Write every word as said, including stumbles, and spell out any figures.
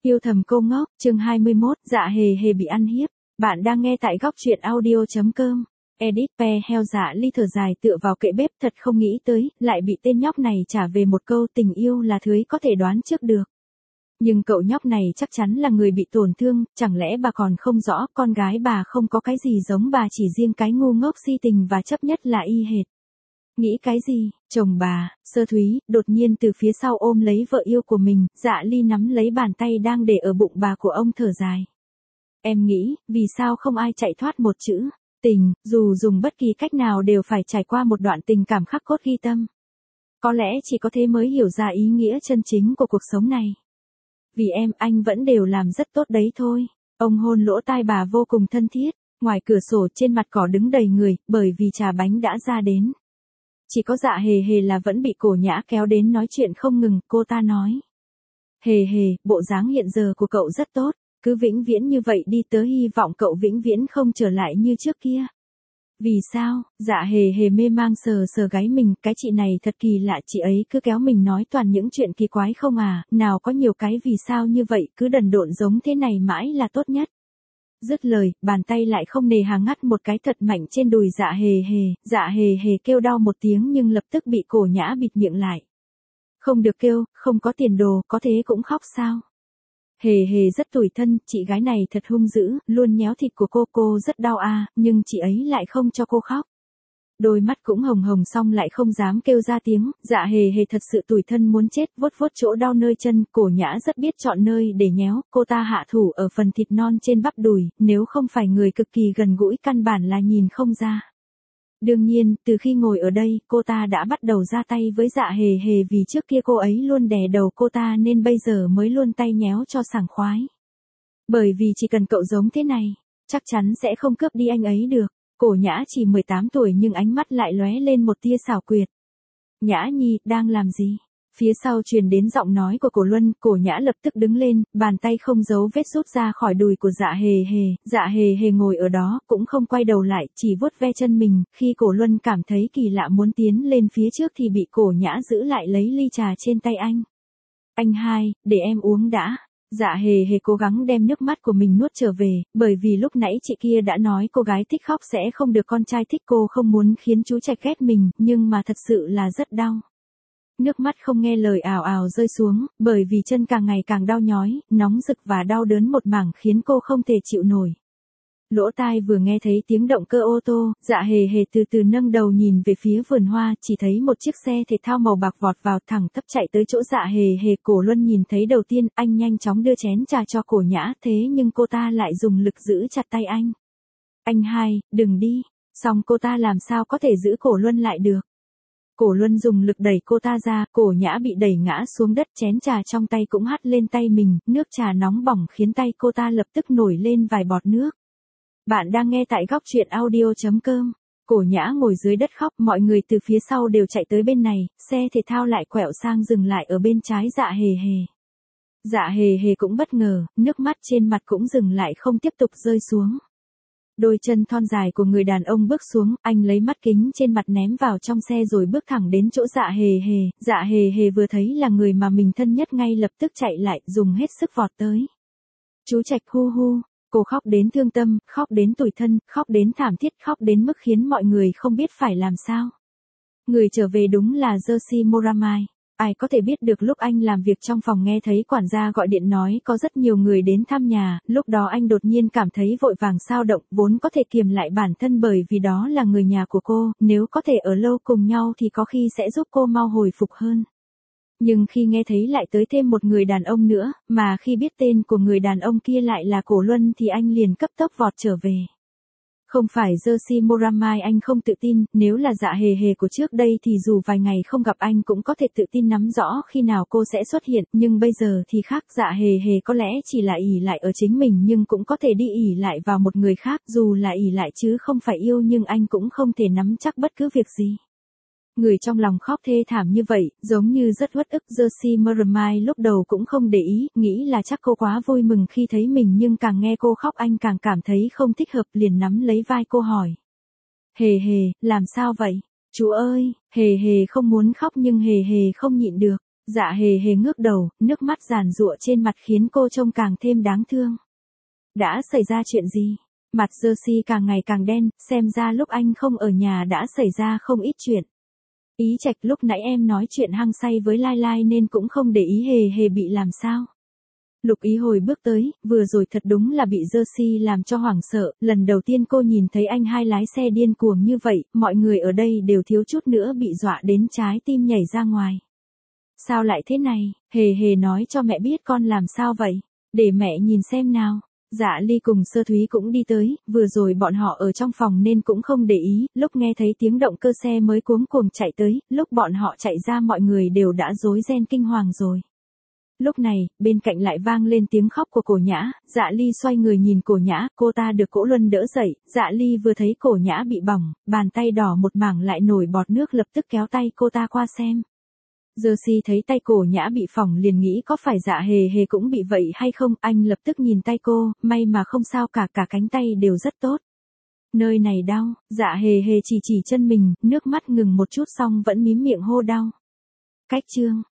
Yêu thầm cô ngốc, chương hai mươi mốt, dạ hề hề bị ăn hiếp. Bạn đang nghe tại góc truyện audio chấm com. Edit pe heo dạ ly thở dài tựa vào kệ bếp, thật không nghĩ tới, lại bị tên nhóc này trả về một câu tình yêu là thứ có thể đoán trước được. Nhưng cậu nhóc này chắc chắn là người bị tổn thương, chẳng lẽ bà còn không rõ con gái bà không có cái gì giống bà, chỉ riêng cái ngu ngốc si tình và chấp nhất là y hệt. Nghĩ cái gì, chồng bà, Sơ Thúy, đột nhiên từ phía sau ôm lấy vợ yêu của mình, Dạ Ly nắm lấy bàn tay đang để ở bụng bà của ông thở dài. Em nghĩ, vì sao không ai chạy thoát một chữ, tình, dù dùng bất kỳ cách nào đều phải trải qua một đoạn tình cảm khắc cốt ghi tâm. Có lẽ chỉ có thế mới hiểu ra ý nghĩa chân chính của cuộc sống này. Vì em, anh vẫn đều làm rất tốt đấy thôi. Ông hôn lỗ tai bà vô cùng thân thiết, ngoài cửa sổ trên mặt cỏ đứng đầy người, bởi vì trà bánh đã ra đến. Chỉ có Dạ hề hề là vẫn bị Cổ Nhã kéo đến nói chuyện không ngừng, cô ta nói. Hề hề, bộ dáng hiện giờ của cậu rất tốt, cứ vĩnh viễn như vậy đi, tớ hy vọng cậu vĩnh viễn không trở lại như trước kia. Vì sao? Dạ hề hề mê mang sờ sờ gáy mình, cái chị này thật kỳ lạ, chị ấy cứ kéo mình nói toàn những chuyện kỳ quái không à, nào có nhiều cái vì sao như vậy, cứ đần độn giống thế này mãi là tốt nhất. Dứt lời, bàn tay lại không nề hà ngắt một cái thật mạnh trên đùi Dạ hề hề, Dạ hề hề kêu đau một tiếng nhưng lập tức bị Cổ Nhã bịt miệng lại. Không được kêu, không có tiền đồ, có thế cũng khóc sao? Hề hề rất tủi thân, chị gái này thật hung dữ, luôn nhéo thịt của cô, cô rất đau à, nhưng chị ấy lại không cho cô khóc. Đôi mắt cũng hồng hồng xong lại không dám kêu ra tiếng, Dạ hề hề thật sự tủi thân muốn chết, vuốt vuốt chỗ đau nơi chân, Cổ Nhã rất biết chọn nơi để nhéo, cô ta hạ thủ ở phần thịt non trên bắp đùi, nếu không phải người cực kỳ gần gũi căn bản là nhìn không ra. Đương nhiên, từ khi ngồi ở đây, cô ta đã bắt đầu ra tay với Dạ hề hề vì trước kia cô ấy luôn đè đầu cô ta nên bây giờ mới luôn tay nhéo cho sảng khoái. Bởi vì chỉ cần cậu giống thế này, chắc chắn sẽ không cướp đi anh ấy được. Cổ Nhã chỉ mười tám tuổi nhưng ánh mắt lại lóe lên một tia xảo quyệt. Nhã Nhi, đang làm gì? Phía sau truyền đến giọng nói của Cổ Luân, Cổ Nhã lập tức đứng lên, bàn tay không giấu vết rút ra khỏi đùi của Dạ hề hề, Dạ hề hề ngồi ở đó, cũng không quay đầu lại, chỉ vuốt ve chân mình, khi Cổ Luân cảm thấy kỳ lạ muốn tiến lên phía trước thì bị Cổ Nhã giữ lại lấy ly trà trên tay anh. Anh hai, để em uống đã. Dạ hề hề cố gắng đem nước mắt của mình nuốt trở về, bởi vì lúc nãy chị kia đã nói cô gái thích khóc sẽ không được con trai thích, cô không muốn khiến chú trai ghét mình, nhưng mà thật sự là rất đau. Nước mắt không nghe lời ào ào rơi xuống, bởi vì chân càng ngày càng đau nhói, nóng rực và đau đớn một mảng khiến cô không thể chịu nổi. Lỗ tai vừa nghe thấy tiếng động cơ ô tô, Dạ hề hề từ từ nâng đầu nhìn về phía vườn hoa, chỉ thấy một chiếc xe thể thao màu bạc vọt vào thẳng tắp chạy tới chỗ Dạ hề hề. Cổ Luân nhìn thấy đầu tiên, anh nhanh chóng đưa chén trà cho Cổ Nhã, thế nhưng cô ta lại dùng lực giữ chặt tay anh. Anh hai, đừng đi, xong cô ta làm sao có thể giữ Cổ Luân lại được. Cổ Luân dùng lực đẩy cô ta ra, Cổ Nhã bị đẩy ngã xuống đất, chén trà trong tay cũng hắt lên tay mình, nước trà nóng bỏng khiến tay cô ta lập tức nổi lên vài bọt nước. Bạn đang nghe tại góc truyện audio chấm com. Cổ Nhã ngồi dưới đất khóc, mọi người từ phía sau đều chạy tới bên này, xe thể thao lại quẹo sang dừng lại ở bên trái Dạ hề hề. Dạ hề hề cũng bất ngờ, nước mắt trên mặt cũng dừng lại không tiếp tục rơi xuống. Đôi chân thon dài của người đàn ông bước xuống, anh lấy mắt kính trên mặt ném vào trong xe rồi bước thẳng đến chỗ Dạ hề hề. Dạ hề hề vừa thấy là người mà mình thân nhất ngay lập tức chạy lại, dùng hết sức vọt tới. Chú Trạch hu hu. Cô khóc đến thương tâm, khóc đến tủi thân, khóc đến thảm thiết, khóc đến mức khiến mọi người không biết phải làm sao. Người trở về đúng là Jerzy Moramai. Ai có thể biết được lúc anh làm việc trong phòng nghe thấy quản gia gọi điện nói có rất nhiều người đến thăm nhà, lúc đó anh đột nhiên cảm thấy vội vàng xao động, vốn có thể kiềm lại bản thân bởi vì đó là người nhà của cô, nếu có thể ở lâu cùng nhau thì có khi sẽ giúp cô mau hồi phục hơn. Nhưng khi nghe thấy lại tới thêm một người đàn ông nữa, mà khi biết tên của người đàn ông kia lại là Cổ Luân thì anh liền cấp tốc vọt trở về. Không phải Jerzy Moramai anh không tự tin, nếu là Dạ hề hề của trước đây thì dù vài ngày không gặp anh cũng có thể tự tin nắm rõ khi nào cô sẽ xuất hiện, nhưng bây giờ thì khác, Dạ hề hề có lẽ chỉ là ỷ lại ở chính mình nhưng cũng có thể đi ỷ lại vào một người khác, dù là ỷ lại chứ không phải yêu nhưng anh cũng không thể nắm chắc bất cứ việc gì. Người trong lòng khóc thê thảm như vậy, giống như rất uất ức. Jerzy Moramai lúc đầu cũng không để ý, nghĩ là chắc cô quá vui mừng khi thấy mình nhưng càng nghe cô khóc anh càng cảm thấy không thích hợp, liền nắm lấy vai cô hỏi. Hề hề, làm sao vậy? Chú ơi, hề hề không muốn khóc nhưng hề hề không nhịn được. Dạ hề hề ngước đầu, nước mắt giàn giụa trên mặt khiến cô trông càng thêm đáng thương. Đã xảy ra chuyện gì? Mặt Jersey càng ngày càng đen, xem ra lúc anh không ở nhà đã xảy ra không ít chuyện. Ý Trạch, lúc nãy em nói chuyện hăng say với Lai Lai nên cũng không để ý hề hề bị làm sao. Lục Ý hồi bước tới, vừa rồi thật đúng là bị Jersey làm cho hoảng sợ, lần đầu tiên cô nhìn thấy anh hai lái xe điên cuồng như vậy, mọi người ở đây đều thiếu chút nữa bị dọa đến trái tim nhảy ra ngoài. Sao lại thế này, hề hề nói cho mẹ biết con làm sao vậy, để mẹ nhìn xem nào. Dạ Ly cùng Sơ Thúy cũng đi tới, vừa rồi bọn họ ở trong phòng nên cũng không để ý, lúc nghe thấy tiếng động cơ xe mới cuống cuồng chạy tới, lúc bọn họ chạy ra mọi người đều đã rối ren kinh hoàng rồi. Lúc này, bên cạnh lại vang lên tiếng khóc của Cổ Nhã, Dạ Ly xoay người nhìn Cổ Nhã, cô ta được Cỗ Luân đỡ dậy, Dạ Ly vừa thấy Cổ Nhã bị bỏng, bàn tay đỏ một mảng lại nổi bọt nước lập tức kéo tay cô ta qua xem. Jersey thấy tay Cổ Nhã bị phỏng liền nghĩ có phải Dạ hề hề cũng bị vậy hay không, anh lập tức nhìn tay cô, may mà không sao cả, cả cánh tay đều rất tốt. Nơi này đau, Dạ hề hề chỉ chỉ chân mình, nước mắt ngừng một chút xong vẫn mím miệng hô đau. Cách chương